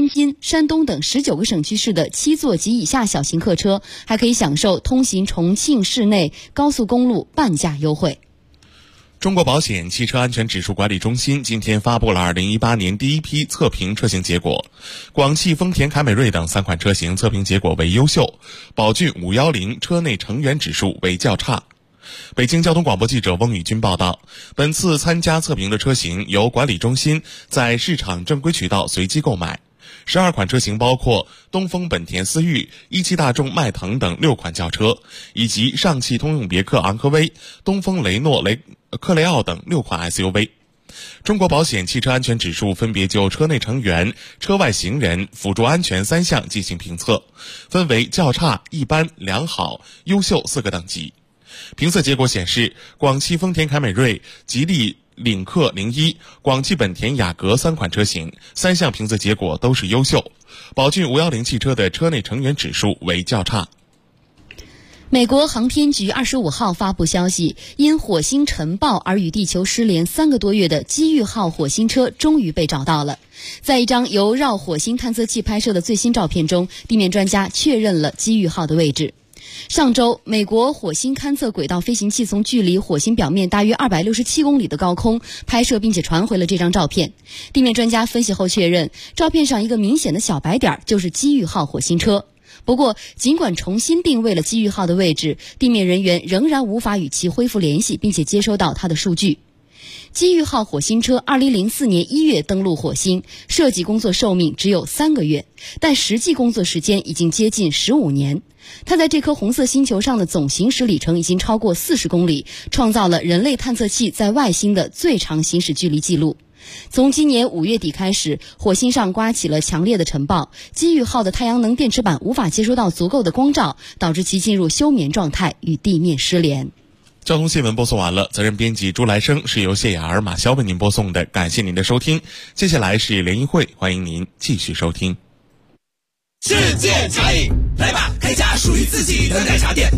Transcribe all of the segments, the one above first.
津、山东等19个省区市的7座及以下小型客车还可以享受通行重庆市内高速公路半价优惠。 中国保险汽车安全指数管理中心今天发布了2018年第一批测评车型结果，广汽丰田凯美瑞等3款车型测评结果为优秀，宝骏510车内成员指数为较差。北京交通广播记者翁宇军报道，本次参加测评的车型由管理中心在市场正规渠道随机购买。12款车型包括东风本田思域、17大众迈腾等6款轿车，以及上汽通用别克昂科威、东风雷诺克雷傲等6款 SUV。中国保险汽车安全指数分别就车内成员、车外行人、辅助安全3项进行评测，分为较差、一般、良好、优秀4个等级。评测结果显示，广汽丰田凯美瑞、吉利领克01、广汽本田雅阁3款车型3项评测结果都是优秀，宝骏510汽车的车内成员指数为较差。 美国航天局25号发布消息，因火星尘爆而与地球失联3个多月的机遇号火星车终于被找到了。在一张由绕火星探测器拍摄的最新照片中，地面专家确认了机遇号的位置。上周，美国火星勘测轨道飞行器从距离火星表面大约267公里的高空拍摄并且传回了这张照片。地面专家分析后确认，照片上一个明显的小白点就是机遇号火星车。不过，尽管重新定位了机遇号的位置，地面人员仍然无法与其恢复联系，并且接收到它的数据。机遇号火星车2004年1月登陆火星，设计工作寿命只有3个月，但实际工作时间已经接近15年。它在这颗红色星球上的总行驶里程已经超过40公里，创造了人类探测器在外星的最长行驶距离记录。从今年5月底开始，火星上刮起了强烈的尘暴，机遇号的太阳能电池板无法接收到足够的光照，导致其进入休眠状态，与地面失联。 交通新闻播送完了，责任编辑朱来生，是由谢雅儿、马潇为您播送的，感谢您的收听。接下来是联谊会，欢迎您继续收听。 世界茶饮，来吧，开家属于自己的奶茶店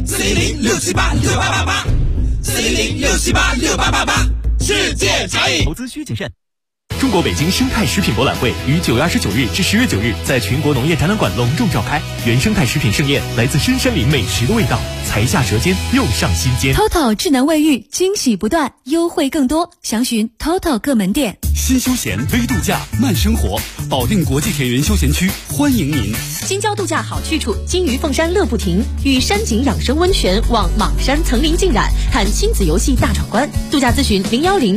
，400-678-6888，400-678-6888，世界茶饮。 投资需谨慎。中国北京生态食品博览会于9月29日至10月9日在全国农业展览馆隆重召开，原生态食品盛宴，来自深山林美食的味道，才下舌尖，又上心间。 TOTO 智能卫浴，惊喜不断，优惠更多，详询 TOTO 各门店。 新休闲微度假慢生活，保定国际铁园休闲区欢迎您。 京郊度假好去处，金鱼凤山乐不停，与山景养生温泉望莽山层林尽染，看亲子游戏大闯关。度假咨询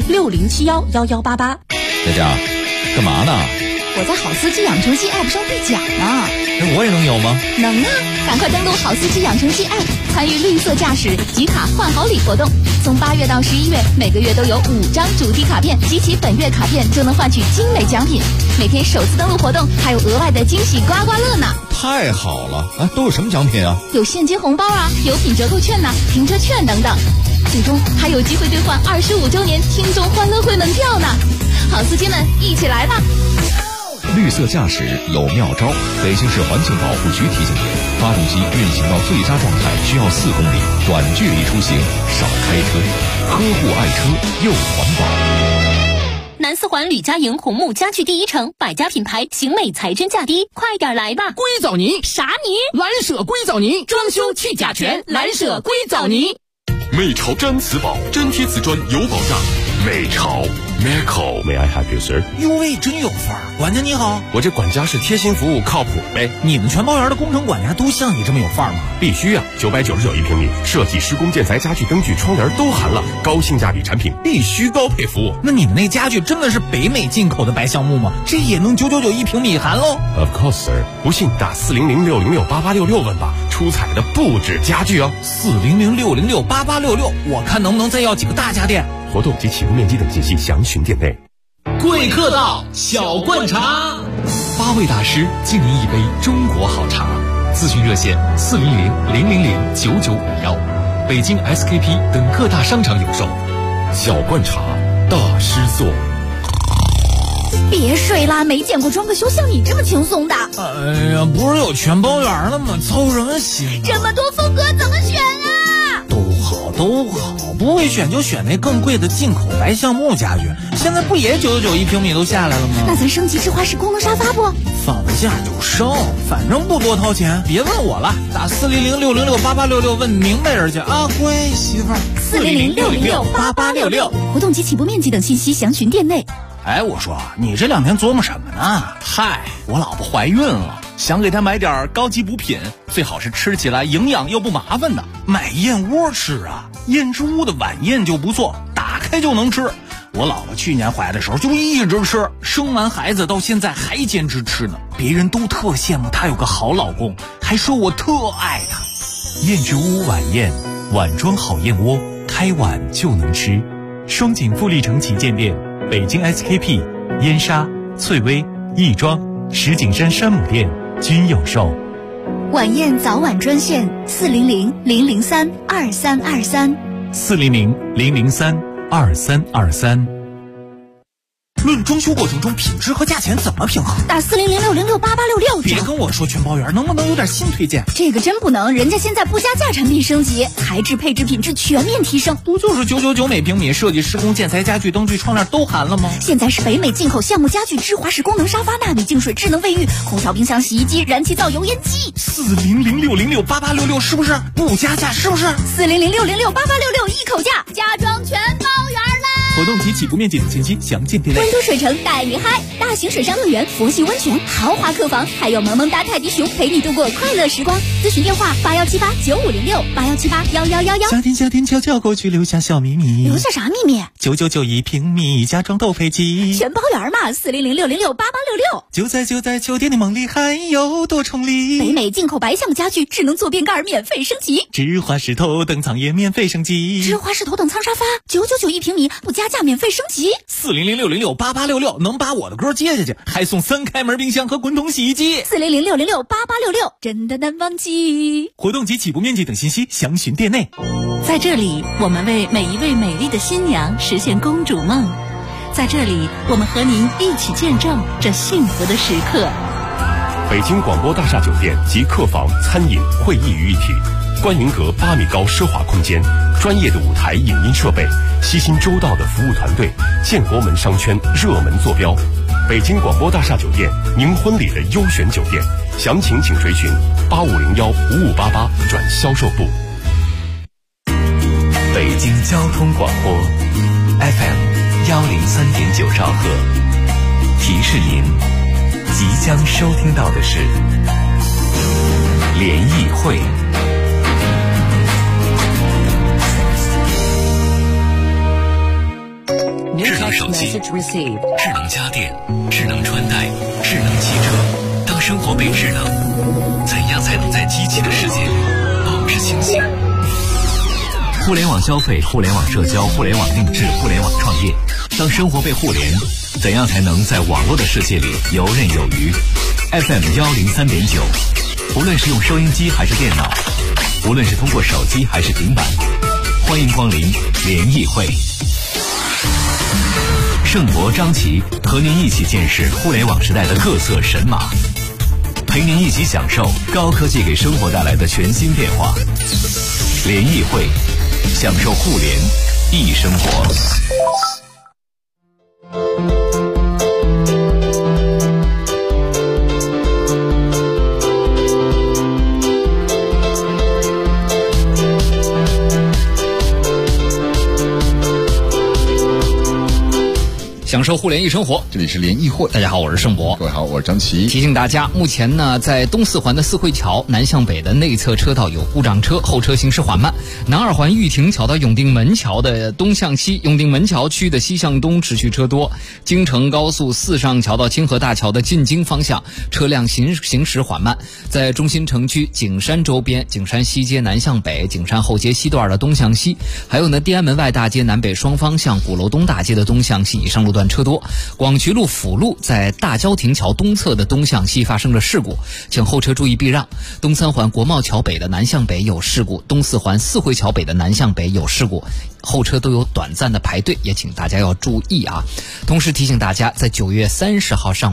01060711188。 佳佳，干嘛呢？ 我在好司机养成系 App 上兑奖呢。 我也能有吗？ 能啊！赶快登录好司机养成系 App， 参与绿色驾驶集卡换好礼活动。从8月到11月，每个月都有5张主题卡片，集齐本月卡片就能换取精美奖品。每天首次登录活动还有额外的惊喜刮刮乐呢！ 太好了啊！都有什么奖品啊？ 有现金红包啊，有品折扣券呐、停车券等等。最终还有机会兑换25周年听众欢乐会门票呢！好司机们，一起来吧！ 绿色驾驶有妙招，北京市环境保护局提醒您：发动机运行到最佳状态需要4公里，短距离出行少开车，呵护爱车又环保。 南四环吕家营红木家具第一城，百家品牌，型美材真价低，快点来吧！ 硅藻泥啥泥？ 蓝舍硅藻泥，装修去甲醛，蓝舍硅藻泥。 美潮毡瓷宝，粘贴瓷砖有保障。美潮 May I help you, sir？ 哟喂，真有范儿！管家你好， 我这管家是贴心服务，靠谱呗。 你们全包园的工程管家都像你这么有范儿吗？ 必须啊！999一平米，设计、施工、建材、家具、灯具、窗帘都含了，高性价比产品，必须高配服务。 那你们那家具真的是北美进口的白橡木吗？这也能999一平米含喽 ？Of course, sir。不信打400-606-8866问吧，出彩的不止家具哦。 400-606-8866，我看能不能再要几个大家电。 活动及启动面积等信息详询店内。 贵客到，小罐茶 ，8位大师敬您一杯中国好茶。咨询热线400-000-9951，北京 SKP 等各大商场有售。 小罐茶，大师做。 别睡啦，没见过装个修像你这么轻松的。 哎呀，不是有全包园了吗？操什么心？ 这么多风格怎么选啊？ 都好都好，不会选就选那更贵的进口白橡木家具。现在不也999一平米都下来了吗？ 那咱升级智华式功能沙发不？ 放价就升，反正不多掏钱。别问我了，打400-606-8866问明白人去啊，乖媳妇儿。 400-606-8866，活动及起步面积等信息详询店内。 哎，我说你这2天琢磨什么呢？ 嗨，我老婆怀孕了，想给她买点高级补品，最好是吃起来营养又不麻烦的。 买燕窝吃啊，燕之屋的晚宴就不错，打开就能吃。我老婆去年怀的时候就一直吃，生完孩子到现在还坚持吃呢。别人都特羡慕她有个好老公，还说我特爱她。 燕之屋晚宴，碗装好燕窝，开碗就能吃。双井富力城旗舰店、北京 SKP、燕莎、翠微、亦庄、石景山山姆店均有售。 晚宴早晚专线400-003-2323。 400-003-2323。 论装修过程中品质和价钱怎么平衡？ 打400-606-8866。 别跟我说全包圆，能不能有点新推荐？ 这个真不能，人家现在不加价产品升级，材质配置品质全面提升。 不就是999每平米，设计施工建材家具灯具窗帘都含了吗？ 现在是北美进口橡木家具、智华式功能沙发、纳米净水、智能卫浴、空调、冰箱、洗衣机、燃气灶、油烟机。 400-606-8866是不是不加价？是不是 400-606-8866一口价，家装全包圆啦！ 活动及起步面积等信息详见店内。 温都水城带你嗨，大型水上乐园、佛系温泉、豪华客房，还有萌萌哒泰迪熊陪你度过快乐时光。咨询电话81789506，81781111。 夏天悄悄过去，留下小秘密。 留下啥秘密 ？999一平米，家装都配齐， 全包圆嘛。400-606-8866。 就在酒店的梦里，还有多重礼。 北美进口白橡木家具，智能坐便盖免费升级， 智华式头等舱也免费升级， 智华式头等舱沙发999一平米，不加价免费升级。 400-606-8866能把我的歌接下去，还送3开门冰箱和滚筒洗衣机。 400-606-8866真的难忘记。 活动及起步面积等信息详询店内。 在这里，我们为每一位美丽的新娘实现公主梦。在这里，我们和您一起见证这幸福的时刻。 北京广播大厦酒店集客房、餐饮、会议于一体，观云阁8米高奢华空间，专业的舞台影音设备，悉心周到的服务团队，建国门商圈热门坐标。北京广播大厦酒店，您婚礼的优选酒店，详情请垂询8501-5588转销售部。 北京交通广播 FM103.9兆赫，提示您即将收听到的是联谊会。智能手机、智能家电、智能穿戴、智能汽车，当生活被智能，怎样才能在机器的世界里保持清醒？互联网消费、互联网社交、互联网定制、互联网创业，当生活被互联，怎样才能在网络的世界里游刃有余？ FM103.9，无论是用收音机还是电脑，无论是通过手机还是平板，欢迎光临联谊会。盛博、张琪和您一起见识互联网时代的各色神马，陪您一起享受高科技给生活带来的全新变化。联谊会，享受互联易生活。 享受互联易生活，这里是联谊会。大家好，我是盛博。 各位好，我是张琪。 提醒大家，目前呢，在东四环的四惠桥南向北的内侧车道有故障车，后车行驶缓慢。南二环玉亭桥到永定门桥的东向西，永定门桥区的西向东持续车多。京承高速四上桥到清河大桥的进京方向车辆行驶缓慢。在中心城区景山周边，景山西街南向北，景山后街西段的东向西，还有呢天安门外大街南北双方向鼓楼东大街的东向西以上路段车多。广渠路辅路在大郊亭桥东侧的东向西发生了事故，请后车注意避让。东三环国贸桥北的南向北有事故，东四环四惠桥北的南向北有事故，后车都有短暂的排队，也请大家要注意啊。同时提醒大家，在9月30号上午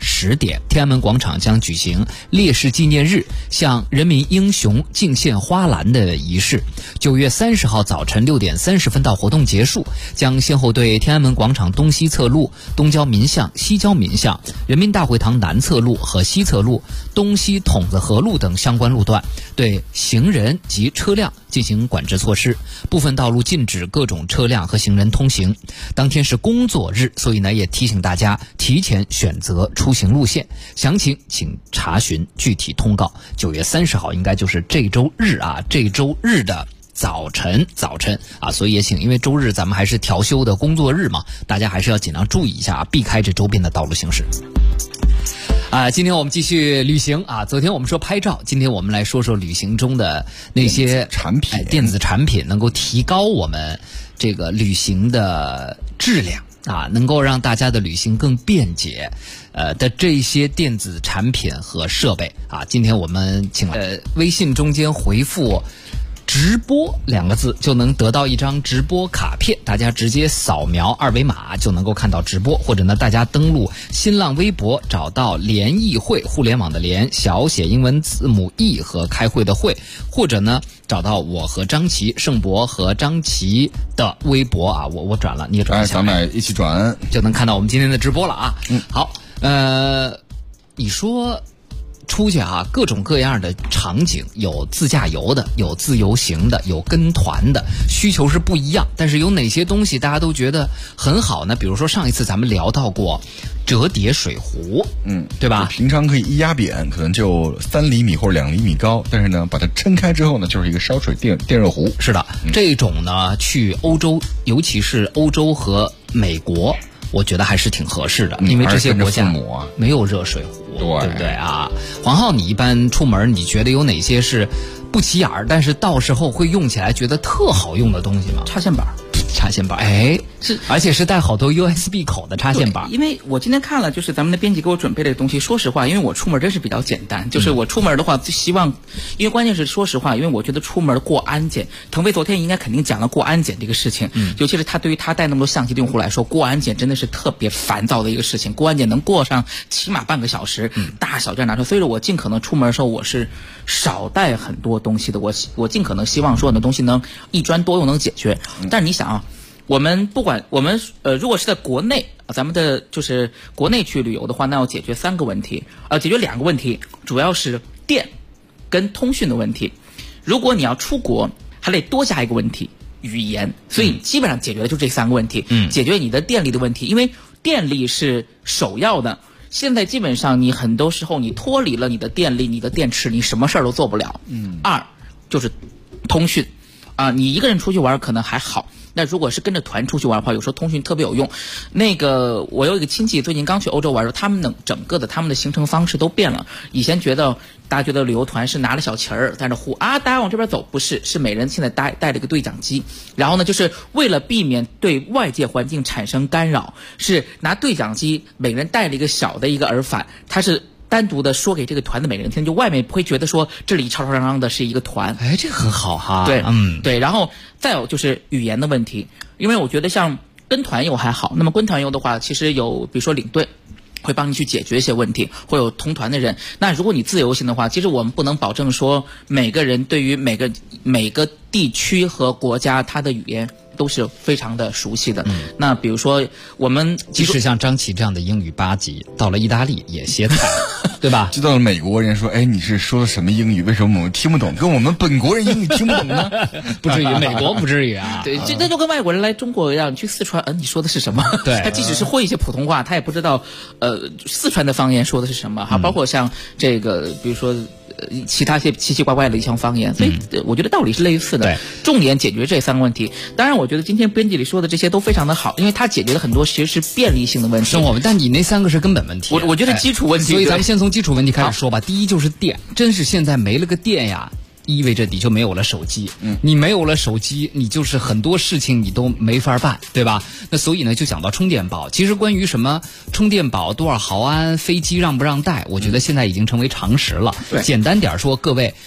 10点，天安门广场将举行烈士纪念日向人民英雄敬献花篮的仪式。9月30号早晨6点30分到活动结束，将先后对天安门广场东西侧路、东郊民巷、西郊民巷、人民大会堂南侧路和西侧路、东西筒子河路等相关路段对行人及车辆进行管制措施，部分道路禁止各种车辆和行人通行。当天是工作日，所以呢也提醒大家提前选择出行路线，详情请查询具体通告。9月30号应该就是这周日啊，这周日的早晨啊，所以也请，因为周日咱们还是调休的工作日嘛，大家还是要尽量注意一下，避开这周边的道路行驶。今天我们继续旅行啊。昨天我们说拍照，今天我们来说说旅行中的那些电子产品能够提高我们这个旅行的质量啊，能够让大家的旅行更便捷的这些电子产品和设备啊。今天我们请来微信中间回复直播2个字就能得到一张直播卡片，大家直接扫描2维码就能够看到直播，或者呢大家登录新浪微博找到联谊会，互联网的联，小写英文字母 E 和开会的会，或者呢找到我和张琪、盛博和张琪的微博啊，我转了，你也转一下， 咱们一起转就能看到我们今天的直播了啊。好，你说出去啊，各种各样的场景，有自驾游的，有自由行的，有跟团的，需求是不一样。但是有哪些东西大家都觉得很好呢？比如说上一次咱们聊到过折叠水壶，对吧？ 平常可以一压扁，可能就3厘米或者2厘米高，但是呢，把它撑开之后呢，就是一个烧水电热壶。 是的，这种呢，去欧洲，尤其是欧洲和美国，我觉得还是挺合适的，因为这些国家没有热水壶。对不对啊？黄浩，你一般出门你觉得有哪些是不起眼儿，但是到时候会用起来觉得特好用的东西吗？ 插线板， 是，而且是带好多 USB 口的插线板。 因为我今天看了，就是咱们的编辑给我准备的东西。说实话，因为我出门真是比较简单，就是我出门的话，最希望，因为关键是说实话，因为我觉得出门过安检，腾飞昨天应该肯定讲了过安检这个事情，尤其是他对于他带那么多相机的用户来说，过安检真的是特别烦躁的一个事情。过安检能过上起码半个小时，大小件拿出，所以说我尽可能出门的时候我是少带很多东西的，我尽可能希望说我的东西能一专多用能解决。但是你想啊。我们不管如果是在国内，咱们的就是国内去旅游的话，那要解决3个问题，解决2个问题，主要是电跟通讯的问题。如果你要出国，还得多加一个问题，语言。所以基本上解决的就这3个问题，解决你的电力的问题，因为电力是首要的。现在基本上你很多时候你脱离了你的电力、你的电池，你什么事儿都做不了。2就是通讯啊，你一个人出去玩可能还好。那如果是跟着团出去玩的话，有时候通讯特别有用。我有一个亲戚最近刚去欧洲玩的时候，他们他们的行程方式都变了。以前大家觉得旅游团是拿了小旗儿在那呼啊，大家往这边走，不是，是每人现在带了一个对讲机，然后呢，就是为了避免对外界环境产生干扰，是拿对讲机，每人带了一个小的一个耳返，它是单独的说给这个团的每个人听，就外面不会觉得说这里吵吵嚷嚷的是一个团。 这个很好哈。 对，对。然后再有就是语言的问题，因为我觉得像跟团游还好，那么跟团游的话，其实有比如说领队会帮你去解决一些问题，会有同团的人。那如果你自由行的话，其实我们不能保证说每个人对于每个地区和国家他的语言都是非常的熟悉的。那比如说我们即使像张琪这样的英语8级，到了意大利也歇菜，对吧？ 知道了美国人说，你是说的什么英语？为什么我们听不懂？跟我们本国人英语听不懂呢？ 不至于，美国不至于啊。 对，这就跟外国人来中国一样，你去四川，你说的是什么？ 对， 他即使是会一些普通话，他也不知道四川的方言说的是什么哈。包括像这个，比如说其他些奇奇怪怪的一项方言，所以我觉得道理是类似的。重点解决这3个问题。当然，我觉得今天编辑里说的这些都非常的好，因为它解决了很多其实是便利性的问题。 生活，但你那3个是根本问题。 我觉得基础问题。 所以咱们先从基础问题开始说吧。第一就是电，真是现在没了个电呀，意味着你就没有了手机。你没有了手机，你就是很多事情你都没法办，对吧？那所以呢，就讲到充电宝。其实关于什么充电宝多少毫安，飞机让不让带，我觉得现在已经成为常识了。简单点说，各位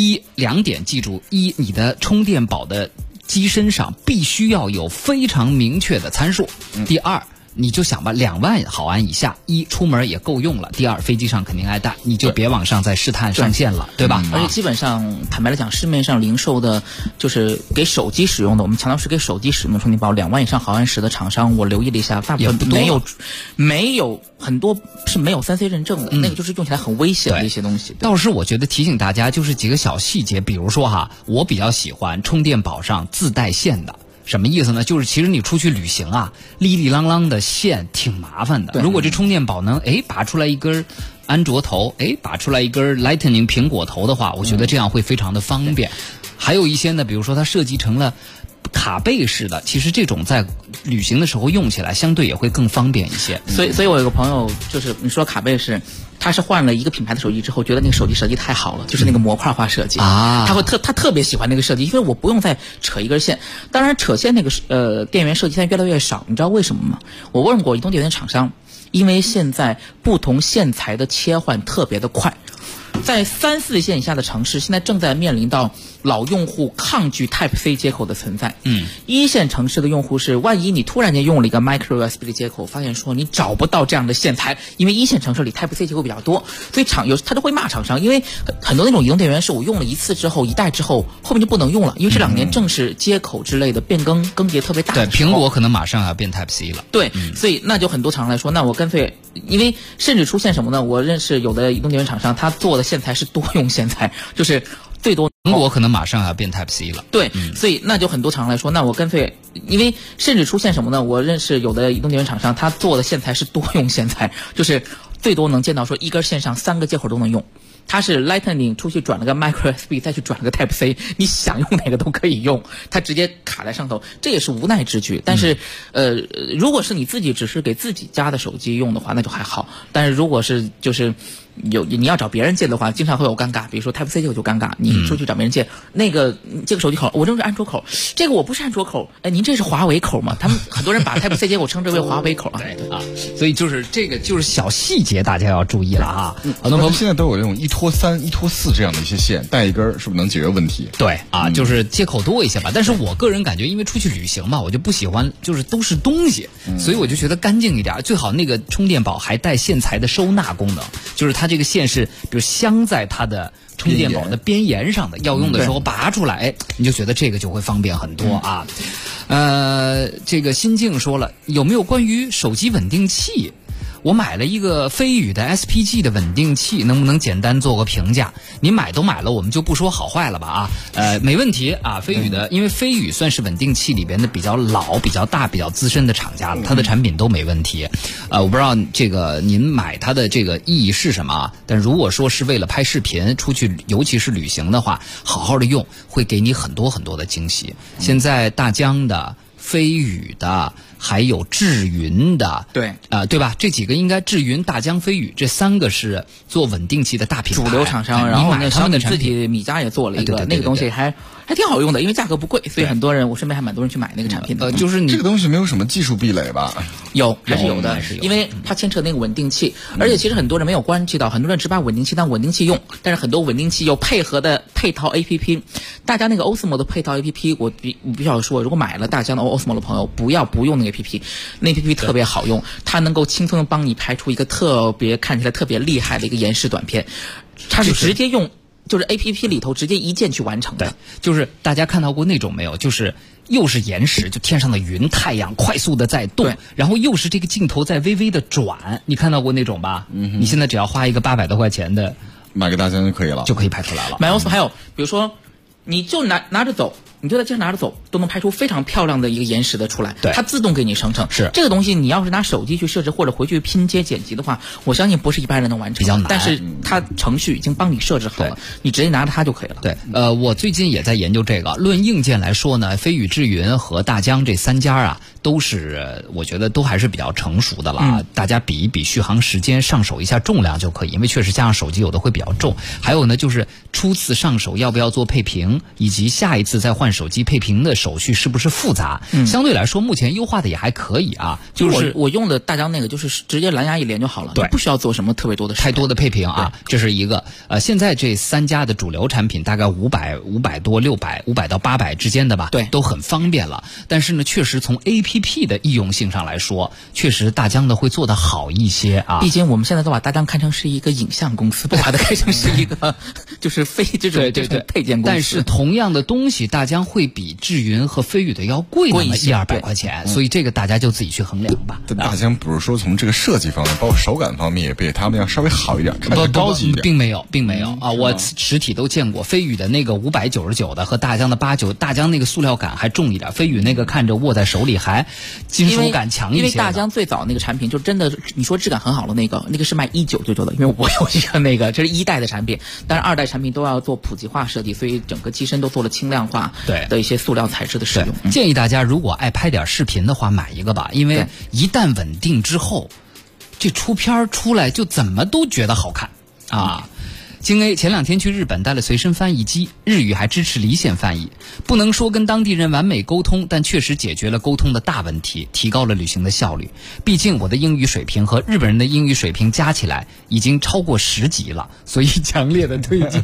2点记住：一，你的充电宝的机身上必须要有非常明确的参数；第二， 你就想吧，2万毫安以下，一出门也够用了，第二飞机上肯定爱带，你就别往上再试探上限了，对吧？ 而且基本上坦白来讲，市面上零售的就是给手机使用的，我们强调是给手机使用的充电宝，2万以上毫安时的厂商，我留意了一下，大部分没有很多是没有3C 认证的，那个就是用起来很危险的一些东西。 倒是我觉得提醒大家就是几个小细节，比如说哈，我比较喜欢充电宝上自带线的。什么意思呢？就是其实你出去旅行啊，哩哩啷啷的线挺麻烦的。如果这充电宝能拔出来一根安卓头，拔出来一根 Lightning 苹果头的话，我觉得这样会非常的方便。还有一些呢，比如说它设计成了卡背式的，其实这种在旅行的时候用起来相对也会更方便一些。 所以我有个朋友，就是你说卡背式，他是换了一个品牌的手机之后，觉得那个手机设计太好了，就是那个模块化设计啊，他特别喜欢那个设计，因为我不用再扯一根线。当然，扯线那个电源设计现在越来越少，你知道为什么吗？我问过移动电源厂商，因为现在不同线材的切换特别的快。在3、4线以下的城市，现在正在面临到老用户抗拒 Type-C 接口的存在。1线城市的用户是，万一你突然间用了一个 Micro USB 的接口，发现说你找不到这样的线材，因为1线城市里 Type-C 接口比较多，所以他就会骂厂商，因为很多那种移动电源是我用了一次之后，一代之后，后面就不能用了，因为这2年正是接口之类的变更迭特别大的时候。 对，苹果可能马上要变 Type-C 了。 对，所以那就很多厂商来说，那我干脆，因为甚至出现什么呢？我认识有的移动电源厂商，他做的线材是多用线材，就是最多苹果可能马上要变 Type-C 了。 对，所以那就很多厂商来说，那我干脆，因为甚至出现什么呢？我认识有的移动电源厂商，他做的线材是多用线材，就是最多能见到说一根线上3个接口都能用。它是 Lightning 出去转了个 Micro USB， 再去转了个 Type-C， 你想用哪个都可以用，它直接卡在上头，这也是无奈之举。但是，如果是你自己只是给自己家的手机用的话，那就还好。但是如果是就是你要找别人借的话，经常会有尴尬。比如说 Type-C 接口就尴尬，你出去找别人借，那个借个手机口，我这是安卓口，这个我不是安卓口，您这是华为口吗？他们很多人把 Type-C 接口称之为华为口啊。 所以就是这个就是小细节，大家要注意了啊。 很多朋友现在都有这种1拖3、1拖4这样的一些线，带一根是不是能解决问题？ 对啊，就是接口多一些吧。但是我个人感觉，因为出去旅行嘛，我就不喜欢就是都是东西，所以我就觉得干净一点，最好那个充电宝还带线材的收纳功能，就是它这个线是比如镶在它的充电宝的边沿上的，要用的时候拔出来，你就觉得这个就会方便很多啊。这个新静说了，有没有关于手机稳定器？我买了一个飞宇的 SPG 的稳定器，能不能简单做个评价？您买都买了，我们就不说好坏了吧啊。没问题啊，飞宇的，因为飞宇算是稳定器里边的比较老、比较大、比较资深的厂家了，它的产品都没问题。我不知道这个您买它的这个意义是什么啊？但如果说是为了拍视频出去，尤其是旅行的话，好好的用，会给你很多很多的惊喜。现在大疆的、飞宇的。还有智云的，对吧？这几个应该智云、大疆、飞宇这3个是做稳定器的大品牌主流厂商。然后呢，小米自己米家也做了一个，那个东西还挺好用的，因为价格不贵，所以很多人我身边还蛮多人去买那个产品的。 就是你这个东西没有什么技术壁垒吧？ 还是有的，因为它牵扯那个稳定器，而且其实很多人没有关系到，很多人只把稳定器当稳定器用，但是很多稳定器有配合的配套 APP。大家那个 Osmo 的配套 APP， 我必须要说，如果买了大疆的 Osmo 的朋友，不用那个 APP， 那 APP 特别好用，它能够轻松的帮你拍出一个看起来特别厉害的一个延时短片，它是直接用就是 APP 里头直接一键去完成的。 对，就是大家看到过那种没有？就是又是延时，就天上的云、太阳快速的在动，然后又是这个镜头在微微的转，你看到过那种吧？你现在只要花一个800多块钱的， 买个大疆就可以了， 就可以拍出来了。 买 Osmo 还有比如说，你就拿着走。你就在街上拿着走，都能拍出非常漂亮的一个延时的出来。 对， 它自动给你生成。 是这个东西，你要是拿手机去设置或者回去拼接剪辑的话，我相信不是一般人能完成。 比较难。 但是它程序已经帮你设置好了，你直接拿着它就可以了。 对，我最近也在研究这个。论硬件来说呢，飞宇、智云和大疆这3家啊，都是我觉得都还是比较成熟的了。大家比一比续航时间，上手一下重量就可以，因为确实加上手机有的会比较重。还有呢，就是初次上手要不要做配屏，以及下一次再换手机配屏的手续是不是复杂？相对来说，目前优化的也还可以啊。就是我用的大疆那个，就是直接蓝牙一连就好了， 对， 不需要做什么特别多的太多的配屏啊。这是一个现在这3家的主流产品大概500多、600到800之间的吧， 对， 都很方便了。但是呢，确实从 APP APP 的易用性上来说，确实大疆的会做得好一些啊。 毕竟我们现在都把大疆看成是一个影像公司，不把它看成是一个就是非这种配件公司。 但是同样的东西，大疆会比智云和飞宇的要贵那么100-200块钱，所以这个大家就自己去衡量吧。 但大疆不是说从这个设计方面，包括手感方面也比他们要稍微好一点，看着高级一点。 并没有啊！我实体都见过，飞宇的那个599的和大疆的89，大疆那个塑料感还重一点，飞宇那个看着握在手里还金属感强一些。 因为大疆最早那个产品就真的，你说质感很好的那个是卖1999的，因为我有一个那个，这是1代的产品，但是2代产品都要做普及化设计，所以整个机身都做了轻量化的一些塑料材质的使用。 建议大家如果爱拍点视频的话，买一个吧，因为一旦稳定之后，这出片出来就怎么都觉得好看啊。京 A 前2天去日本带了随身翻译机，日语还支持离线翻译，不能说跟当地人完美沟通，但确实解决了沟通的大问题，提高了旅行的效率。毕竟我的英语水平和日本人的英语水平加起来已经超过10级了，所以强烈的推荐。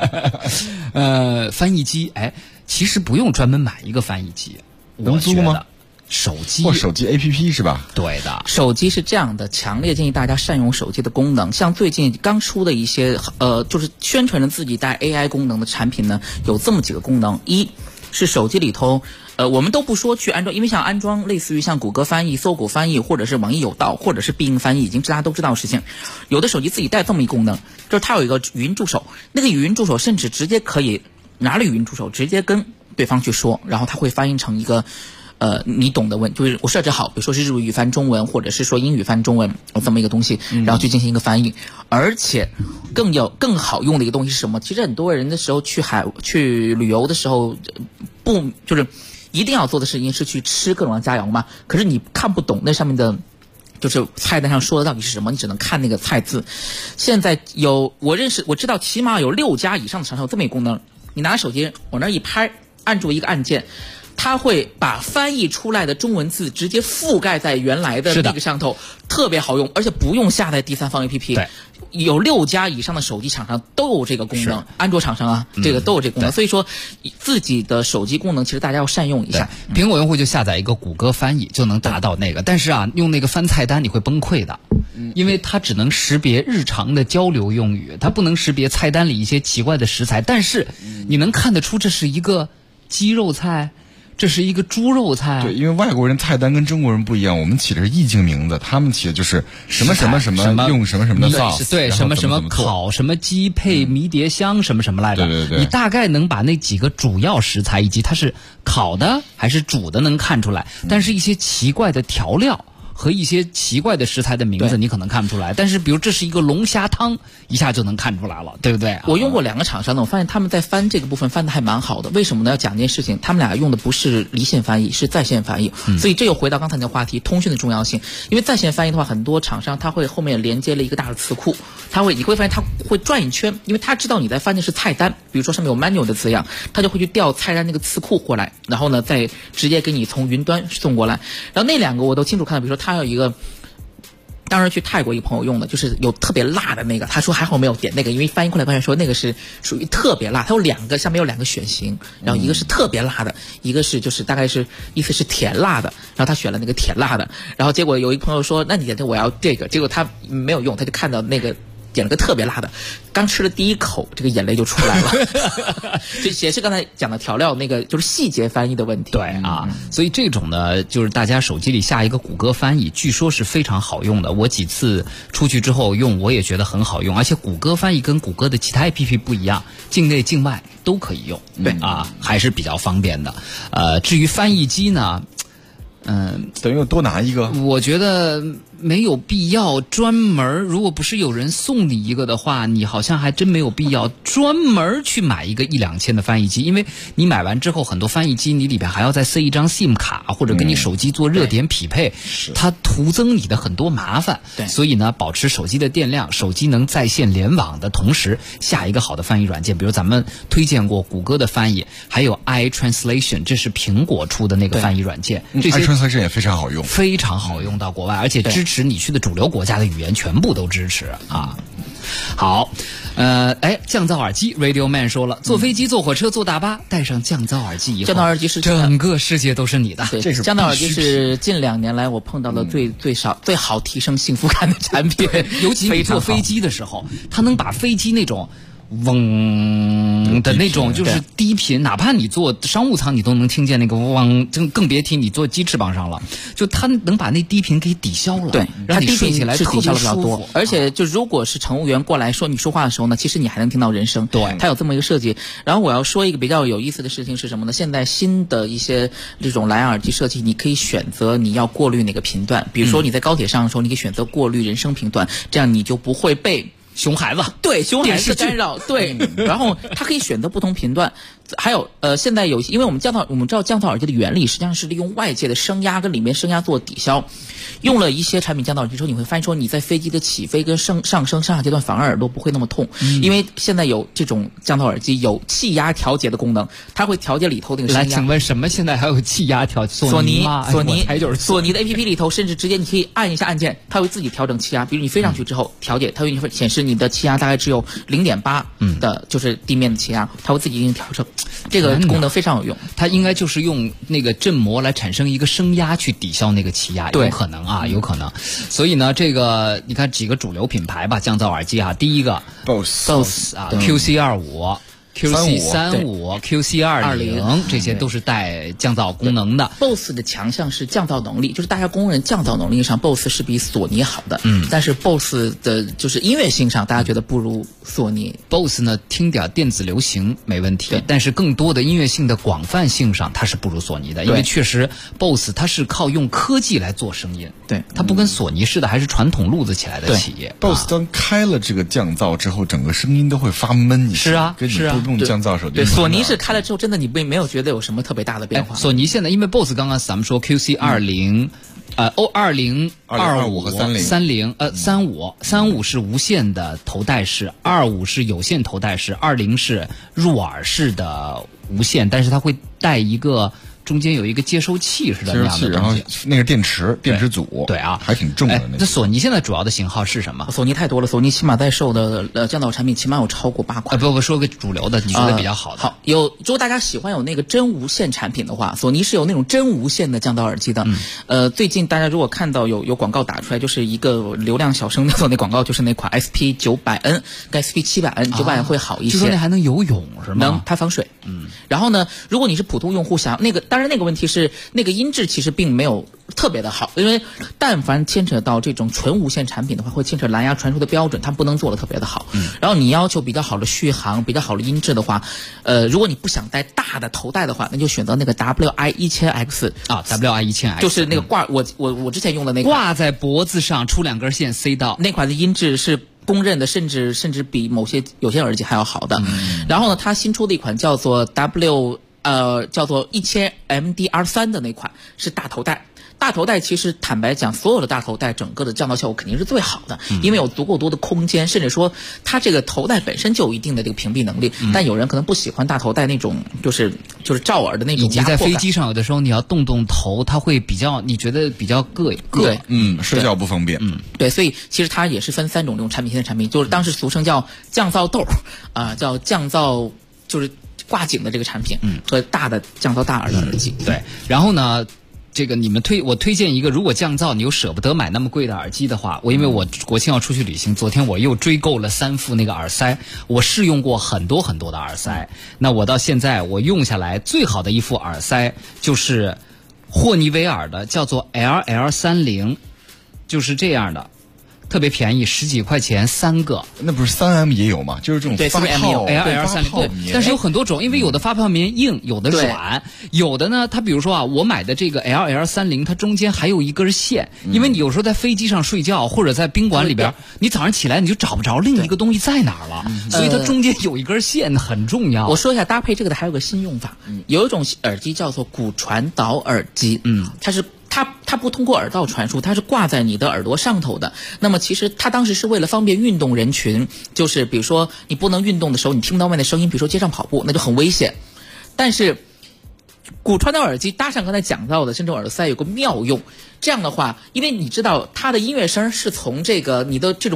翻译机，其实不用专门买一个翻译机， 能租吗？ 手机或手机 APP 是吧？ 对的， 手机是这样的，强烈建议大家善用手机的功能。像最近刚出的一些就是宣传着自己带 AI 功能的产品呢，有这么几个功能：一是手机里头，我们都不说去安装，因为像安装类似于像谷歌翻译、搜狗翻译，或者是网易有道，或者是必应翻译，已经大家都知道的事情。有的手机自己带这么一功能，就是它有一个语音助手，那个语音助手甚至直接可以拿了语音助手直接跟对方去说，然后它会翻译成一个。你懂的就是我设置好，比如说是日语翻中文，或者是说英语翻中文，这么一个东西，然后去进行一个翻译。而且更好用的一个东西是什么？其实很多人的时候去旅游的时候，就是一定要做的事情是去吃各种的佳肴嘛。可是你看不懂那上面的。就是菜单上说的到底是什么，你只能看那个菜字。现在我知道起码有6家以上的厂商有这么一个功能，你拿手机往那一拍，按住一个按键。它会把翻译出来的中文字直接覆盖在原来的那个上头，特别好用，而且不用下载第三方 APP。对，有6家以上的手机厂商都有这个功能，安卓厂商啊，这个都有这个功能。所以说，自己的手机功能其实大家要善用一下。 苹果用户就下载一个谷歌翻译就能达到那个，但是啊，用那个翻菜单你会崩溃的，因为它只能识别日常的交流用语，它不能识别菜单里一些奇怪的食材。但是你能看得出这是一个鸡肉菜。这是一个猪肉菜。 对，因为外国人菜单跟中国人不一样，我们起的是意境名字，他们起的就是什么什么什么用什么什么的 sauce， 对，什么什么烤什么鸡配迷迭香什么什么来着。 对， 你大概能把那几个主要食材以及它是烤的还是煮的能看出来，但是一些奇怪的调料和一些奇怪的食材的名字你可能看不出来，但是比如这是一个龙虾汤，一下就能看出来了，对不对？ 我用过2个厂商呢，我发现他们在翻这个部分翻的还蛮好的。为什么呢？要讲一件事情，他们俩用的不是离线翻译，是在线翻译。所以这又回到刚才那个话题，通讯的重要性。因为在线翻译的话，很多厂商他会后面连接了一个大的词库，你会发现他会转一圈，因为他知道你在翻的是菜单，比如说上面有 menu 的字样，他就会去调菜单那个词库过来，然后呢再直接给你从云端送过来。然后那2个我都清楚看到，比如说他有一个。当时去泰国一个朋友用的，就是有特别辣的那个，他说还好没有点那个，因为翻译过来发现说那个是属于特别辣，它有2个，下面有2个选型，然后一个是特别辣的，一个是就是大概是意思是甜辣的，然后他选了那个甜辣的，然后结果有一个朋友说那你点我要这个，结果他没有用，他就看到那个点了个特别辣的，刚吃了第1口，这个眼泪就出来了。这也是刚才讲的调料那个就是细节翻译的问题。 对啊，所以这种呢，就是大家手机里下一个谷歌翻译，据说是非常好用的。我几次出去之后用，我也觉得很好用，而且谷歌翻译跟谷歌的其他 APP 不一样，境内境外都可以用。对啊，还是比较方便的。至于翻译机呢， 等于多拿一个， 我觉得没有必要专门，如果不是有人送你一个的话，你好像还真没有必要专门去买一个1-2千的翻译机，因为你买完之后很多翻译机你里边还要再塞一张 SIM 卡，或者跟你手机做热点匹配，它徒增你的很多麻烦。所以呢，保持手机的电量，手机能在线联网的同时，下一个好的翻译软件，比如咱们推荐过谷歌的翻译，还有 iTranslation， 这是苹果出的那个翻译软件，这些 iTranslation 也非常好用， 非常好用到国外，而且支持你去的主流国家的语言全部都支持啊。好， 降噪耳机 Radio Man 说了，坐飞机、坐火车、坐大巴，戴上降噪耳机以后， 降噪耳机是整个世界都是你的。 对，降噪耳机是近2年来我碰到的最好提升幸福感的产品， 尤其你坐飞机的时候，它能把飞机那种嗡的那种就是低频，哪怕你坐商务舱你都能听见那个嗡，更别提你坐鸡翅膀上了，就它能把那低频给抵消了。 对， 让你睡起来特别舒服。 比较多，而且就如果是乘务员过来说你说话的时候呢，其实你还能听到人声。 对， 它有这么一个设计。然后我要说一个比较有意思的事情是什么呢？现在新的一些这种蓝牙耳机设计，你可以选择你要过滤哪个频段，比如说你在高铁上的时候，你可以选择过滤人声频段，这样你就不会被熊孩子干扰。对，然后它可以选择不同频段。还有现在因为我们知道降噪耳机的原理实际上是利用外界的声压跟里面声压做抵消。用了一些产品降噪耳机之后，你会发现说你在飞机的起飞跟上下阶段反而耳朵不会那么痛，因为现在有这种降噪耳机有气压调节的功能，它会调节里头那个声压。 来，请问什么现在还有气压调节？索尼的 APP 里头，甚至直接你可以按一下按键，它会自己调整气压。比如你飞上去之后调节，它会显示你的气压大概只有0.8的，就是地面的气压，它会自己进行调整。这个功能非常有用， 它应该就是用那个振膜来产生一个声压去抵消那个气压，有可能啊，有可能。所以呢，这个你看几个主流品牌吧，降噪耳机啊，第一个 BOSE 啊 QC25、QC35、QC20，这些都是带降噪功能的。 BOSE 的强项是降噪能力，就是大家公认降噪能力上 BOSE 是比索尼好的。但是 BOSE 的就是音乐性上，大家觉得不如索尼。 BOSE 呢，听点电子流行没问题，但是更多的音乐性的广泛性上，它是不如索尼的，因为确实 BOSE 它是靠用科技来做声音， 对， 它不跟索尼似的，还是传统路子起来的企业。 BOSE 当开了这个降噪之后，整个声音都会发闷。 是啊，是啊。 用降噪手机， 对，索尼是开了之后，真的你没有觉得有什么特别大的变化。 索尼现在因为 BOSE 刚刚咱们说 QC20，20、25和35是无线的头戴式，25是有线头戴式，20是入耳式的无线，但是它会带一个。中间有一个接收器似的那样的东西， 然后那个电池组， 对啊， 还挺重的。 那索尼现在主要的型号是什么？ 索尼太多了，索尼起码在售的降噪产品起码有超过8款。 不，说个主流的，你觉得比较好的。 好，如果大家喜欢有那个真无线产品的话，索尼是有那种真无线的降噪耳机的。最近大家如果看到有广告打出来，就是一个流量小生做那广告，就是那款 SP900N 跟 SP700N 900N 会好一些。 就说那还能游泳是吗？ 能排防水。然后呢，如果你是普通用户，想那个。当然，那个问题是那个音质其实并没有特别的好，因为但凡牵扯到这种纯无线产品的话，会牵扯蓝牙传输的标准，它不能做的特别的好。然后你要求比较好的续航、比较好的音质的话，如果你不想带大的头戴的话，那就选择那个 WI1000X 啊 ，WI1000X 就是那个挂我之前用的那个挂在脖子上，出2根线塞到那款的音质是公认的，甚至比某些有线耳机还要好的。然后呢，它新出的一款叫做 1000MDR3 的那款是大头戴。大头戴其实坦白讲，所有的大头戴整个的降噪效果肯定是最好的，因为有足够多的空间，甚至说它这个头戴本身就有一定的这个屏蔽能力。但有人可能不喜欢大头戴那种就是罩耳的那种压迫感。 以及在飞机上有的时候你要动头，它会你觉得比较膈应。 睡觉不方便。 对，所以其实它也是分3种这种产品线的产品，就是当时俗称叫降噪豆叫降噪就是挂颈的这个产品，和大的降噪大耳的耳机。 对，然后呢？这个我推荐一个，如果降噪你又舍不得买那么贵的耳机的话，因为我国庆要出去旅行，昨天我又追购了3副那个耳塞，我试用过很多很多的耳塞，那我到现在我用下来最好的一副耳塞就是霍尼韦尔的，叫做 LL30， 就是这样的。特别便宜，10几块钱3个。 那不是3M 也有吗？就是这种发泡 LL30，但是有很多种，因为有的发泡棉硬，有的软，有的呢，它比如说我买的这个 LL30，它中间还有一根线，因为你有时候在飞机上睡觉或者在宾馆里边，你早上起来你就找不着另一个东西在哪儿了，所以它中间有一根线很重要。 我说一下搭配这个的还有个新用法，有一种耳机叫做骨传导耳机，它不通过耳道传输，它是挂在你的耳朵上头的。那么其实它当时是为了方便运动人群，就是比如说你不能运动的时候，你听不到外面的声音，比如说街上跑步，那就很危险。但是骨传导耳机搭上刚才讲到的甚至耳塞有个妙用，这样的话，因为你知道它的音乐声是从这个你的这种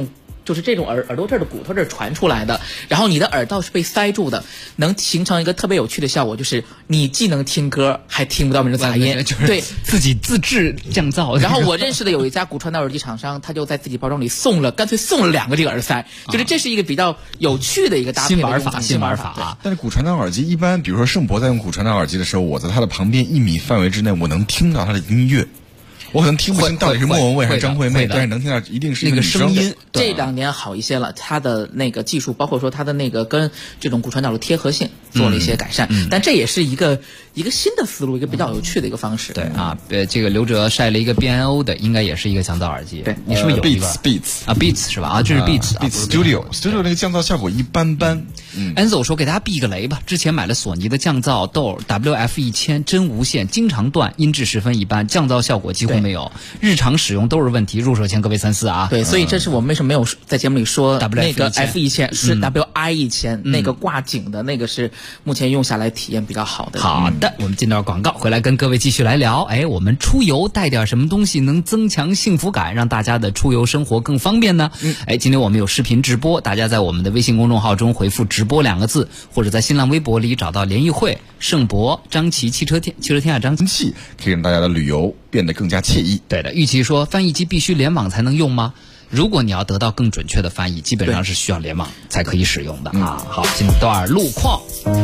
就是这种耳朵这儿的骨头这儿传出来的，然后你的耳道是被塞住的，能形成一个特别有趣的效果，就是你既能听歌还听不到那种杂音，对， 自己自制降噪。 然后我认识的有一家骨传导耳机厂商，他就在自己包装里干脆送了2个这个耳塞，就是这是一个比较有趣的一个搭配的新玩法啊。 但是骨传导耳机一般，比如说盛博在用骨传导耳机的时候，我在他的旁边1米范围之内，我能听到他的音乐。我可能听不清到底是莫文蔚还是张惠妹，但是能听到一定是那个声音。 这2年好一些了，它的那个技术，包括说它的那个跟这种骨传导的贴合性做了一些改善，但这也是一个新的思路，一个比较有趣的一个方式。 对啊，这个刘哲晒了一个 BNO 的，应该也是一个降噪耳机。 对， 你是不是有一个 Beats 是吧？啊，这是 Beats Studio 那个降噪效果一般般。 Enzo 说给大家避个雷吧，之前买了索尼的降噪豆 WF1000 真无线，经常断，音质十分一般，降噪效果几乎没有，日常使用都是问题。入手前各位三思啊。 对，所以这是我们为什么没有在节目里说那个 F1000 是 WI1000，那个挂颈的那个是目前用下来体验比较好的。 好的，我们进段广告，回来跟各位继续来聊。我们出游带点什么东西能增强幸福感，让大家的出游生活更方便呢？今天我们有视频直播，大家在我们的微信公众号中回复直播2个字，或者在新浪微博里找到联谊会盛博张琪汽车天下张琪，可以让大家的旅游变得更加惬意。 对的，玉琪说翻译机必须联网才能用吗？如果你要得到更准确的翻译，基本上是需要联网才可以使用的啊。好，进段路况。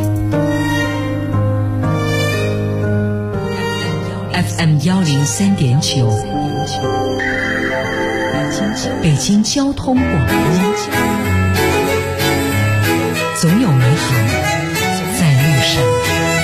FM 103.9，北京交通广播，总有美好在路上。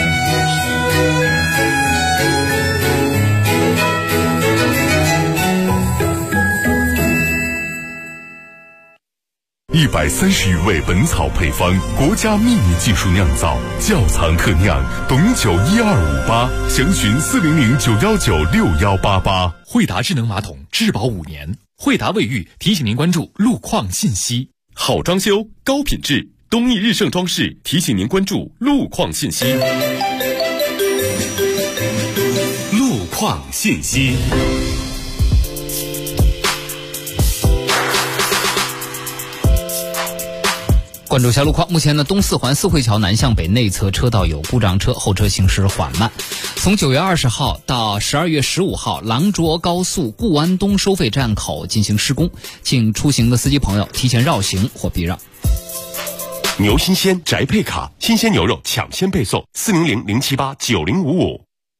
130余味本草配方，国家秘密技术酿造，窖藏特酿，董酒12588，详询40091961188。 惠达智能马桶质保5年，惠达卫浴提醒您关注路况信息。 好装修，高品质，东义日盛装饰提醒您关注路况信息。路况信息。 关注一下路况，目前呢，东四环四惠桥南向北内侧车道有故障车，后车行驶缓慢。从9月20号到12月15号，郎卓高速固安东收费站口进行施工，请出行的司机朋友提前绕行或避让。 牛新鲜宅配卡，新鲜牛肉抢先配送，400-078-9055。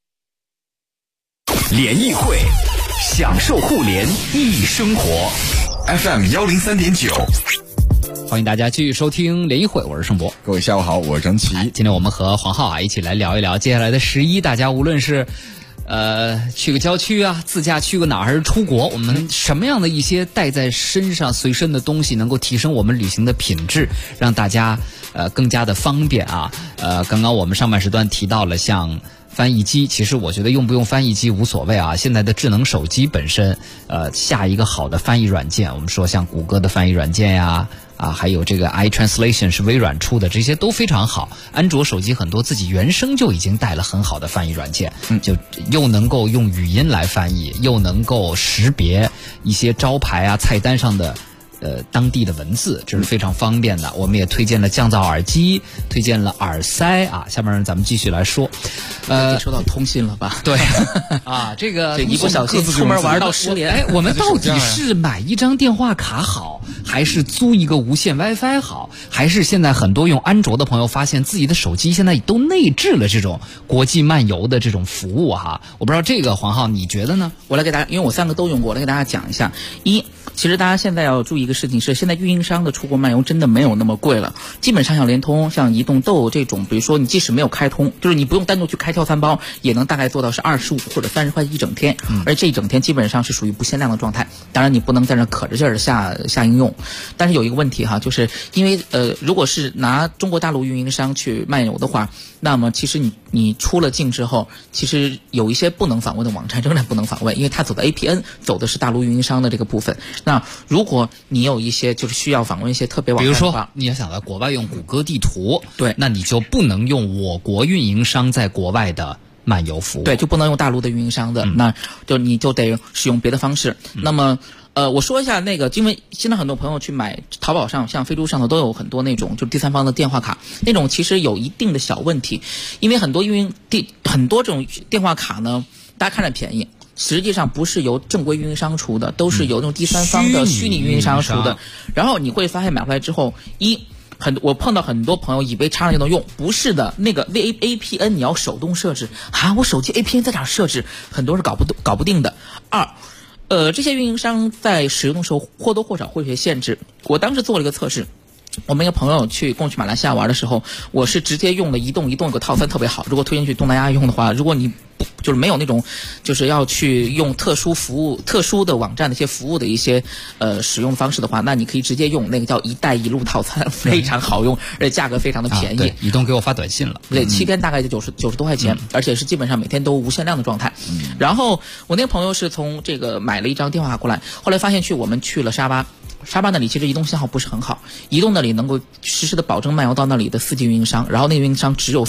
联谊会，享受互联易生活。 FM 103.9。 欢迎大家继续收听联谊会，我是盛博。 各位下午好，我是张琪。 今天我们和黄浩一起来聊一聊接下来的11，大家无论是去个郊区啊，自驾去个哪儿，还是出国，我们什么样的一些带在身上随身的东西能够提升我们旅行的品质，让大家更加的方便啊。刚刚我们上半时段提到了像翻译机，其实我觉得用不用翻译机无所谓啊。现在的智能手机本身下一个好的翻译软件，我们说像谷歌的翻译软件呀，还有这个 iTranslation 是微软出的，这些都非常好。安卓手机很多自己原生就已经带了很好的翻译软件，就又能够用语音来翻译，又能够识别一些招牌啊、菜单上的当地的文字，这是非常方便的。我们也推荐了降噪耳机，推荐了耳塞啊。下面咱们继续来说， 说到通信了吧？ 对这个一不小心出门玩到失联。 我们到底是买一张电话卡好，还是租一个无线 WiFi 好，还是现在很多用安卓的朋友发现自己的手机现在都内置了这种国际漫游的这种服务哈？我不知道这个黄浩你觉得呢？ 我来给大家，因为我3个都用过，我来给大家讲一下。其实大家现在要注意一个事情是，现在运营商的出国漫游真的没有那么贵了。基本上像联通、像移动都有这种，比如说你即使没有开通，就是你不用单独去开跳3包，也能大概做到是25或者30块一整天，而这一整天基本上是属于不限量的状态。当然你不能在那可着劲儿下应用。但是有一个问题哈，就是因为如果是拿中国大陆运营商去漫游的话，那么其实你出了境之后，其实有一些不能访问的网站仍然不能访问，因为它走的 APN 走的是大陆运营商的这个部分。那如果你有一些就是需要访问一些特别网站的话， 比如说你要想在国外用谷歌地图， 对， 那你就不能用我国运营商在国外的漫游服务， 对，就不能用大陆的运营商的，那就你就得使用别的方式。那么我说一下那个，因为现在很多朋友去买淘宝上，像飞猪上头都有很多那种就是第三方的电话卡，那种其实有一定的小问题，因为很多这种电话卡呢，大家看着便宜，实际上不是由正规运营商出的，都是由那种第三方的虚拟运营商出的。然后你会发现买回来之后，我碰到很多朋友以为插上就能用，不是的，那个 VPN 你要手动设置啊，我手机 APN 在哪设置，很多是搞不定的。这些运营商在使用的时候或多或少会有些限制。我当时做了一个测试，我们一个朋友跟我去马来西亚玩的时候，我是直接用了移动有个套餐特别好，如果推荐去东南亚用的话，如果你就是没有那种就是要去用特殊的网站的一些服务的一些使用方式的话，那你可以直接用那个叫一带一路套餐，非常好用，而且价格非常的便宜。 对，移动给我发短信了， 对，7天大概就90多块钱，而且是基本上每天都无限量的状态。然后我那个朋友是从这个买了一张电话过来，后来发现我们去了沙巴那里其实移动信号不是很好，移动那里能够实时的保证漫游到那里的4G 运营商，然后那个运营商只有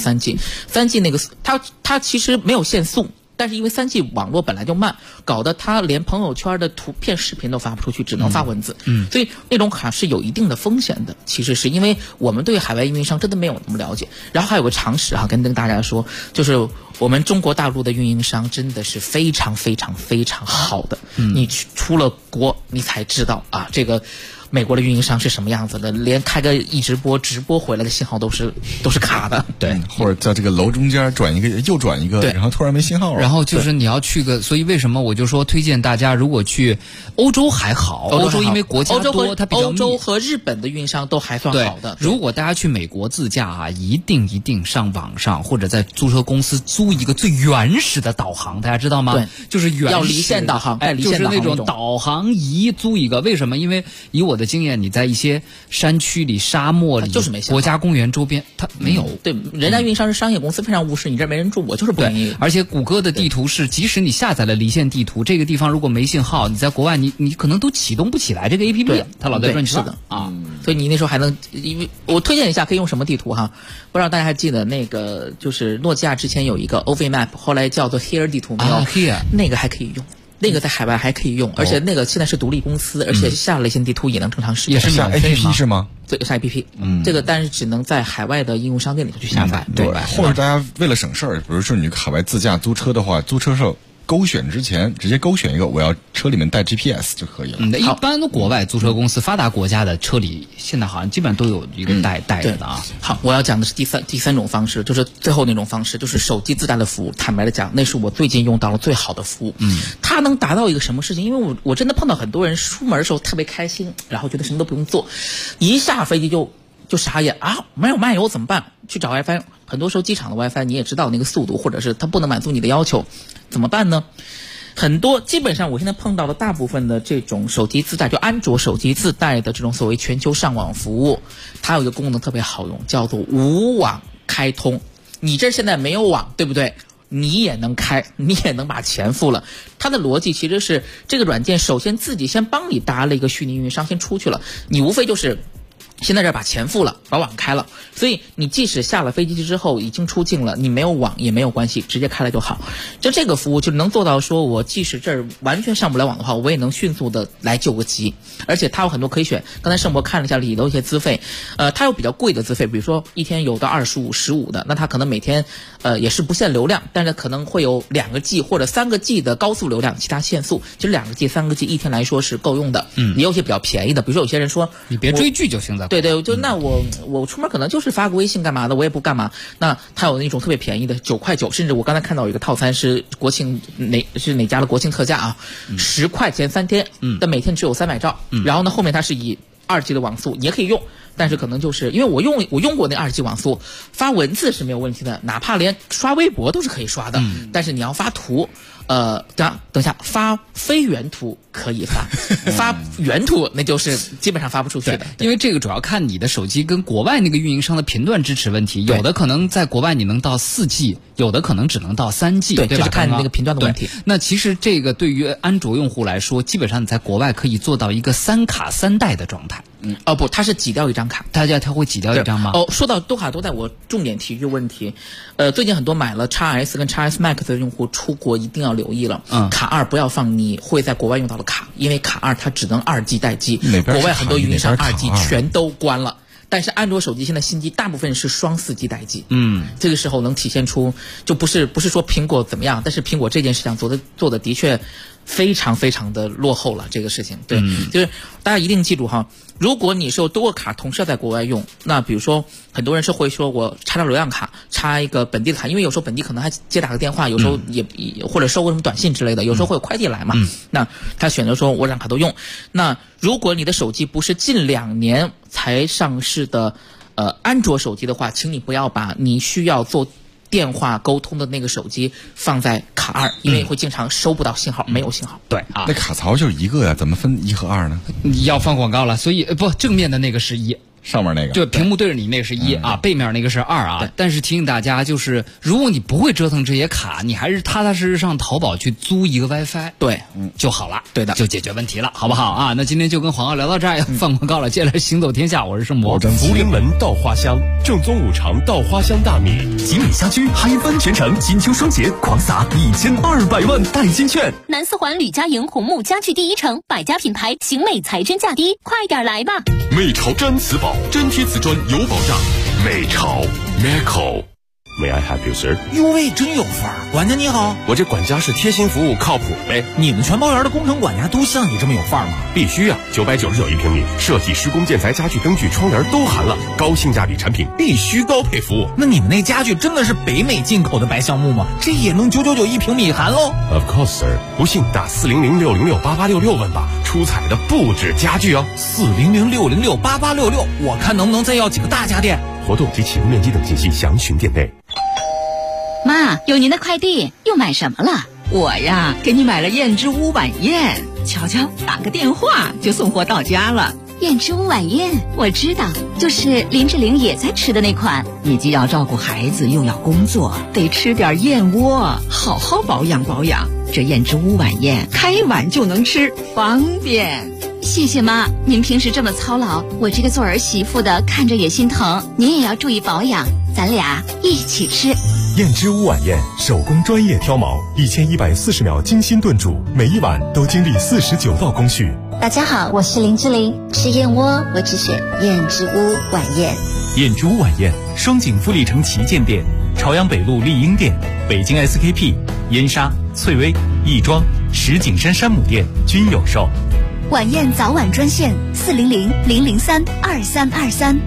3G 那个它其实没有限速，但是因为3G 网络本来就慢，搞得它连朋友圈的图片视频都发不出去，只能发文字。所以那种卡是有一定的风险的，其实是因为我们对海外运营商真的没有那么了解。然后还有个常识跟大家说，就是我们中国大陆的运营商真的是非常非常非常好的，你出了国你才知道这个美国的运营商是什么样子的，连开个直播回来的信号都是卡的。 对，或者在这个楼中间右转一个，然后突然没信号了。 然后就是你要去所以为什么我就说推荐大家，如果去欧洲还好，欧洲因为国家多，它比较欧洲和日本的运营商都还算好的。 如果大家去美国自驾一定上网上或者在租车公司租一个最原始的导航，大家知道吗？ 对， 就是要离线导航， 就是那种导航仪租一个。为什么？因为以我的经验，你在一些山区里、沙漠里、 就是没国家公园周边，它没有。 对，人家运营商是商业公司，非常务实，你这没人住，我就是不愿意。 而且谷歌的地图是，即使你下载了离线地图，这个地方如果没信号，你在国外你可能都启动不起来这个 APP， 它老在转圈。 是的所以你那时候还能，因为我推荐一下可以用什么地图不知道大家还记得那个，就是诺基亚之前有一个 OV Map， 后来叫做 Here 地图没有 ？Here 那个还可以用。那个在海外还可以用，而且那个现在是独立公司，而且下离线地图也能正常使用。 也是下 APP 是吗？ 对，下 APP。这个但是只能在海外的应用商店里头去下载。 对，或者大家为了省事儿，比如说你海外自驾租车的话，租车时候勾选之前直接勾选一个我要车里面带 GPS 就可以了。 一般的国外租车公司发达国家的车里现在好像基本上都有一个带着的好，我要讲的是第三种方式，就是最后那种方式，就是手机自带的服务。坦白的讲，那是我最近用到了最好的服务。它能达到一个什么事情？因为我真的碰到很多人出门的时候特别开心，然后觉得什么都不用做，一下飞机就傻眼没有漫游怎么办？去找 WiFi， 很多时候机场的 WiFi 你也知道那个速度，或者是它不能满足你的要求，怎么办呢？基本上我现在碰到的大部分的这种手机自带，就安卓手机自带的这种所谓全球上网服务，它有一个功能特别好用，叫做无网开通。你这现在没有网，对不对？你也能开，你也能把钱付了。它的逻辑其实是这个软件首先自己先帮你搭了一个虚拟运营商，先出去了，你无非就是先在这儿把钱付了，把网开了，所以你即使下了飞机之后已经出境了，你没有网也没有关系，直接开了就好。就这个服务就能做到说，我即使这儿完全上不了网的话，我也能迅速的来救个急。而且它有很多可以选，刚才盛博看了一下里头一些资费，它有比较贵的资费，比如说一天有到25、15的，那它可能每天也是不限流量，但是可能会有2个 G 或者3个 G 的高速流量，其他限速。其实2个 G、3个 G 一天来说是够用的。也有些比较便宜的，比如说有些人说你别追剧就行了。 对，就那我出门可能就是发个微信干嘛的，我也不干嘛。那它有那种特别便宜的9块9，甚至我刚才看到有一个套餐是国庆哪家的国庆特价10块钱3天，但每天只有300兆。然后呢，后面它是以2G 的网速，你也可以用，但是可能就是因为我用过那2G 网速，发文字是没有问题的，哪怕连刷微博都是可以刷的。但是你要发图，等一下，发非原图可以发原图那就是基本上发不出去的。 因为这个主要看你的手机跟国外那个运营商的频段支持问题，有的可能在国外你能到4G， 有的可能只能到3G， 对吧？ 就是看你那个频段的问题。 那其实这个对于安卓用户来说，基本上你在国外可以做到一个3卡3待的状态。 不，它是挤掉一张卡。 它会挤掉一张吗？ 说到多卡多贷，我重点提一句问题。最近很多买了 XS 跟 XS Max 的用户出国一定要留意了。卡2不要放你会在国外用到的卡，因为卡2它只能2G 待机，国外很多运营商2G 全都关了。但是安卓手机现在新机大部分是双4G 待机，这个时候能体现出就不是说苹果怎么样，但是苹果这件事情做的的确非常非常的落后了，这个事情对，就是大家一定记住哈，如果你是有多个卡同时要在国外用，那比如说很多人是会说我插条流量卡，插一个本地的卡，因为有时候本地可能还接打个电话，有时候也或者收个什么短信之类的，有时候会有快递来嘛，那他选择说我两卡都用。那如果你的手机不是近2年才上市的安卓手机的话，请你不要把你需要做电话沟通的那个手机放在卡2，因为会经常收不到信号，没有信号。 对啊， 那卡槽就是一个呀，怎么分1和2呢？ 你要放广告了，所以正面的那个是1。 上面那个对，屏幕对着你那个是1啊，背面那个是2啊。但是提醒大家，就是如果你不会折腾这些卡，你还是踏踏实实上淘宝去租一个 WiFi， 对， 就好了。 对的， 就解决问题了，好不好啊？那今天就跟黄浩聊到这儿，要放广告了。接下来行走天下，我是盛博。 福临门稻花香，正宗5常稻花香大米， 集美家居嗨翻全城，金秋双节狂撒1200万代金券。 南四环吕家营红木家具第一城，百家品牌，行美才真价低，快点来吧！ 美潮毡瓷宝，粘贴瓷砖有保障。美潮 Meco。May I help you, sir？ 哟喂，真有范儿！管家你好， 我这管家是贴心服务，靠谱呗。 你们全包园的工程管家都像你这么有范儿吗？ 必须啊！999一平米，设计、施工、建材、家具、灯具、窗帘都含了，高性价比产品，必须高配服务。 那你们那家具真的是北美进口的白橡木吗？这也能999一平米含喽 ？Of course, sir。不信打400-606-8866问吧，出彩的不止家具哦。 400-606-8866，我看能不能再要几个大家电。 活动及启用面积等信息详询店内。 妈，有您的快递，又买什么了？ 我呀，给你买了燕之屋晚宴，瞧瞧，打个电话就送货到家了。 燕之屋晚宴，我知道，就是林志玲也在吃的那款。 你既要照顾孩子，又要工作，得吃点燕窝，好好保养保养。这燕之屋晚宴，开碗就能吃，方便。 谢谢妈，您平时这么操劳，我这个做儿媳妇的看着也心疼。您也要注意保养，咱俩一起吃。 燕之屋晚宴，手工专业挑毛，1140秒精心炖煮，每一碗都经历49道工序。 大家好，我是林志玲，吃燕窝我只选燕之屋晚宴。 燕之屋晚宴，双井富力城旗舰店、朝阳北路丽婴店、北京 SKP、燕莎、翠微、亦庄、石景山山姆店均有售。 晚宴早晚专线400-003-2323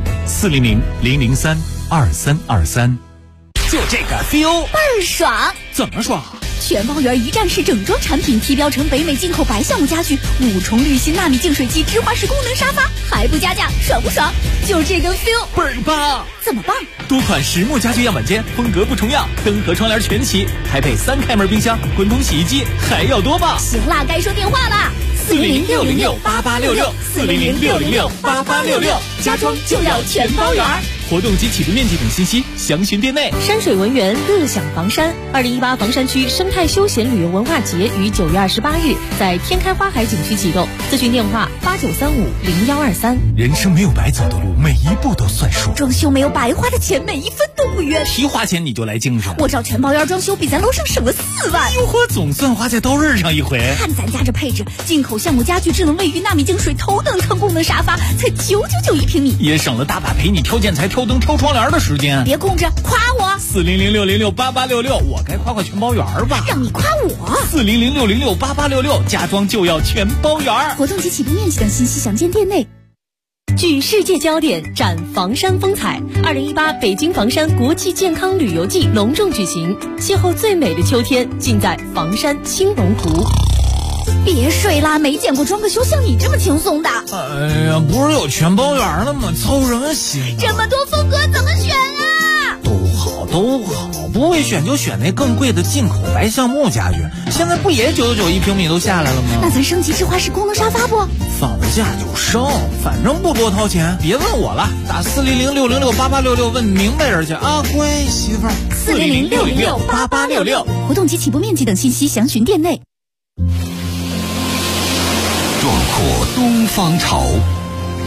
400-003-2323。 就这个 feel 倍儿爽！ 怎么爽？ 全包圆一站式整装产品，提标成北美进口白橡木家具，5重滤芯纳米净水器，芝华士功能沙发，还不加价，爽不爽？就这个 feel 倍儿棒！ 怎么棒？ 多款实木家具样板间，风格不重样，灯和窗帘全齐，还配3开门冰箱、滚筒洗衣机，还要多棒！ 行啦，该说电话啦 ！400-606-8866 400-606-8866，家装就要全包圆。活动及起步面积等信息详询店内。 山水文园乐享房山2018房山区生态休闲旅游文化节于9月28日在天开花海景区启动，咨询电话89350123。 人生没有白走的路，每一步都算数。 装修没有白花的钱，每一分都不冤。 提花钱你就来精神， 我找全包圆装修比咱楼上省了4万。 哟呵，总算花在刀刃上一回。 看咱家这配置，进口橡木家具、智能卫浴、纳米净水、头等舱功能沙发，才999一平米， 也省了大把陪你挑建材、挑灯、挑窗帘的时间。 别空着，夸我 400-606-8866，我该夸夸全包圆吧？ 让你夸我 400-606-8866，家装就要全包圆。 活动及起步面积等信息详见店内。 聚世界焦点，展房山风采。2018北京房山国际健康旅游季隆重举行，邂逅最美的秋天，尽在房山青龙湖。 别睡啦，没见过装个修像你这么轻松的。 哎呀，不是有全包圆了吗？操什么心啊？ 这么多风格怎么选啊？ 都好，不会选就选那更贵的进口白橡木家具。现在不也999一平米都下来了吗？ 那咱升级芝华士功能沙发不？ 放价就升，反正不多掏钱。别问我了，打400-606-8866问明白人去啊，乖媳妇儿。 400-606-8866，活动及起步面积等信息详询店内。 壮阔东方潮，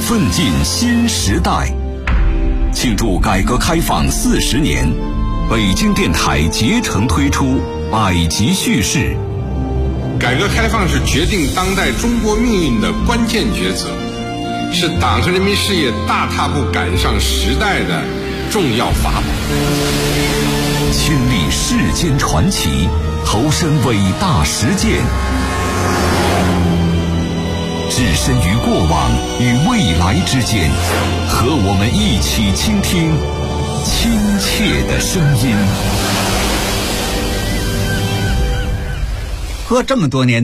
奋进新时代。庆祝改革开放40年，北京电台竭诚推出百集叙事。 改革开放是决定当代中国命运的关键抉择，是党和人民事业大踏步赶上时代的重要法宝。 亲历世间传奇，投身伟大实践，置身于过往与未来之间，和我们一起倾听亲切的声音。 喝这么多年